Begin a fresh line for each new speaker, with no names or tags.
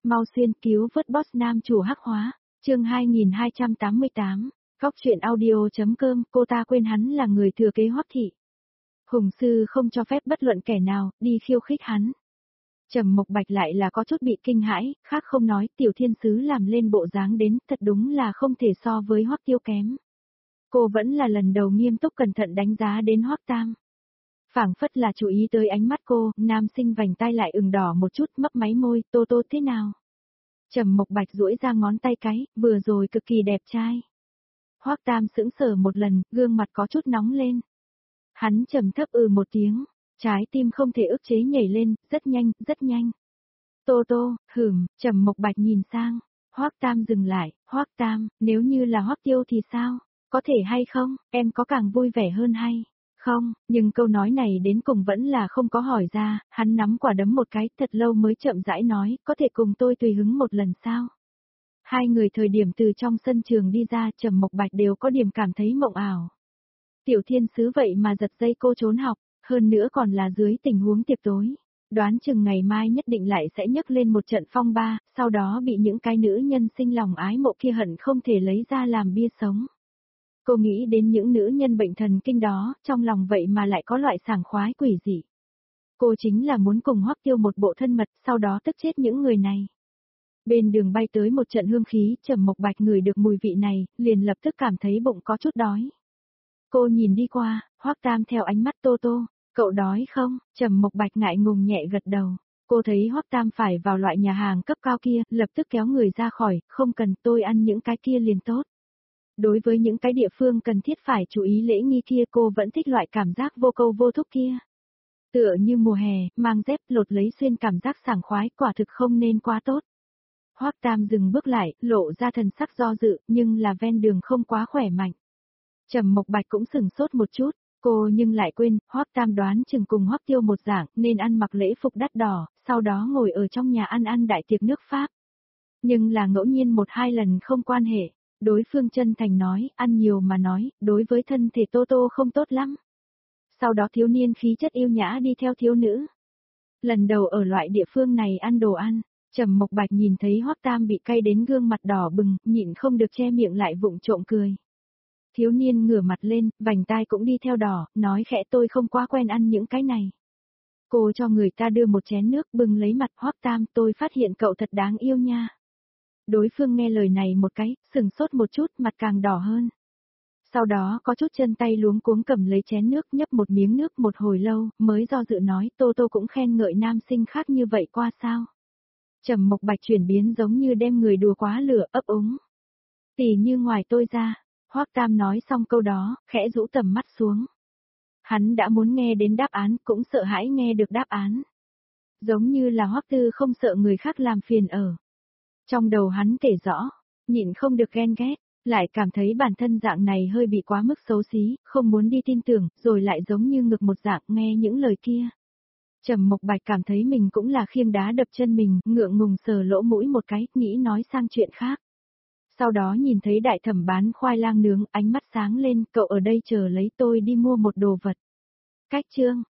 Mau xuyên cứu vớt boss nam chủ hắc hóa, chương 2288, góc chuyện audio.com, cô ta quên hắn là người thừa kế Hoắc thị. Hùng sư không cho phép bất luận kẻ nào đi khiêu khích hắn. Trầm Mộc Bạch lại là có chút bị kinh hãi, khác không nói, tiểu thiên sứ làm lên bộ dáng đến, thật đúng là không thể so với Hoắc Tiêu kém. Cô vẫn là lần đầu nghiêm túc cẩn thận đánh giá đến Hoắc Tam. Phảng phất là chú ý tới ánh mắt cô, nam sinh vành tai lại ửng đỏ một chút, mấp máy môi, Tô Tô thế nào? Trầm Mộc Bạch duỗi ra ngón tay cái, vừa rồi cực kỳ đẹp trai. Hoắc Tam sững sờ một lần, gương mặt có chút nóng lên. Hắn trầm thấp một tiếng, trái tim không thể ức chế nhảy lên, rất nhanh, rất nhanh. Tô Tô, Trầm Mộc Bạch nhìn sang, Hoắc Tam dừng lại, Hoắc Tam, nếu như là Hoắc Tiêu thì sao? Có thể hay không, em có càng vui vẻ hơn hay? Không, nhưng câu nói này đến cùng vẫn là không có hỏi ra, hắn nắm quả đấm một cái, thật lâu mới chậm rãi nói, có thể cùng tôi tùy hứng một lần sao? Hai người thời điểm từ trong sân trường đi ra, Trầm Mộc Bạch đều có điểm cảm thấy mộng ảo. Tiểu thiên sứ vậy mà giật dây cô trốn học, hơn nữa còn là dưới tình huống tiệc tối. Đoán chừng ngày mai nhất định lại sẽ nhấc lên một trận phong ba, sau đó bị những cái nữ nhân sinh lòng ái mộ kia hận không thể lấy ra làm bia sống. Cô nghĩ đến những nữ nhân bệnh thần kinh đó, trong lòng vậy mà lại có loại sảng khoái quỷ dị. Cô chính là muốn cùng Hoắc Tiêu một bộ thân mật, sau đó tức chết những người này. Bên đường bay tới một trận hương khí, Trầm Mộc Bạch ngửi được mùi vị này, liền lập tức cảm thấy bụng có chút đói. Cô nhìn đi qua, Hoắc Tam theo ánh mắt Tô Tô, cậu đói không? Trầm Mộc Bạch ngại ngùng nhẹ gật đầu. Cô thấy Hoắc Tam phải vào loại nhà hàng cấp cao kia, lập tức kéo người ra khỏi, không cần tôi ăn những cái kia liền tốt. Đối với những cái địa phương cần thiết phải chú ý lễ nghi kia cô vẫn thích loại cảm giác vô câu vô thúc kia. Tựa như mùa hè, mang dép lột lấy xuyên cảm giác sảng khoái quả thực không nên quá tốt. Hoắc Tam dừng bước lại, lộ ra thần sắc do dự, nhưng là ven đường không quá khỏe mạnh. Trầm Mộc Bạch cũng sừng sốt một chút, cô nhưng lại quên, Hoắc Tam đoán chừng cùng Hoắc Tiêu một dạng nên ăn mặc lễ phục đắt đỏ, sau đó ngồi ở trong nhà ăn đại tiệc nước Pháp. Nhưng là ngẫu nhiên một hai lần không quan hệ. Đối phương chân thành nói, ăn nhiều mà nói, đối với thân thể Tô Tô không tốt lắm. Sau đó thiếu niên khí chất yêu nhã đi theo thiếu nữ. Lần đầu ở loại địa phương này ăn đồ ăn, Trầm Mộc Bạch nhìn thấy Hoắc Tam bị cay đến gương mặt đỏ bừng, nhịn không được che miệng lại vụng trộm cười. Thiếu niên ngửa mặt lên, vành tai cũng đi theo đỏ, nói khẽ tôi không quá quen ăn những cái này. Cô cho người ta đưa một chén nước bừng lấy mặt Hoắc Tam, tôi phát hiện cậu thật đáng yêu nha. Đối phương nghe lời này một cái, sừng sốt một chút, mặt càng đỏ hơn. Sau đó có chút chân tay luống cuống cầm lấy chén nước nhấp một miếng nước một hồi lâu, mới do dự nói Tô Tô cũng khen ngợi nam sinh khác như vậy qua sao. Trầm Mộc Bạch chuyển biến giống như đem người đùa quá lửa ấp úng. Tỉ như ngoài tôi ra, Hoắc Tam nói xong câu đó, khẽ rũ tầm mắt xuống. Hắn đã muốn nghe đến đáp án cũng sợ hãi nghe được đáp án. Giống như là Hoắc Tư không sợ người khác làm phiền ở. Trong đầu hắn kể rõ, nhịn không được ghen ghét, lại cảm thấy bản thân dạng này hơi bị quá mức xấu xí, không muốn đi tin tưởng, rồi lại giống như ngực một dạng nghe những lời kia. Trầm Mộc Bạch cảm thấy mình cũng là khiêng đá đập chân mình, ngượng ngùng sờ lỗ mũi một cái, nghĩ nói sang chuyện khác. Sau đó nhìn thấy đại thẩm bán khoai lang nướng, ánh mắt sáng lên, cậu ở đây chờ lấy tôi đi mua một đồ vật. Cách chương,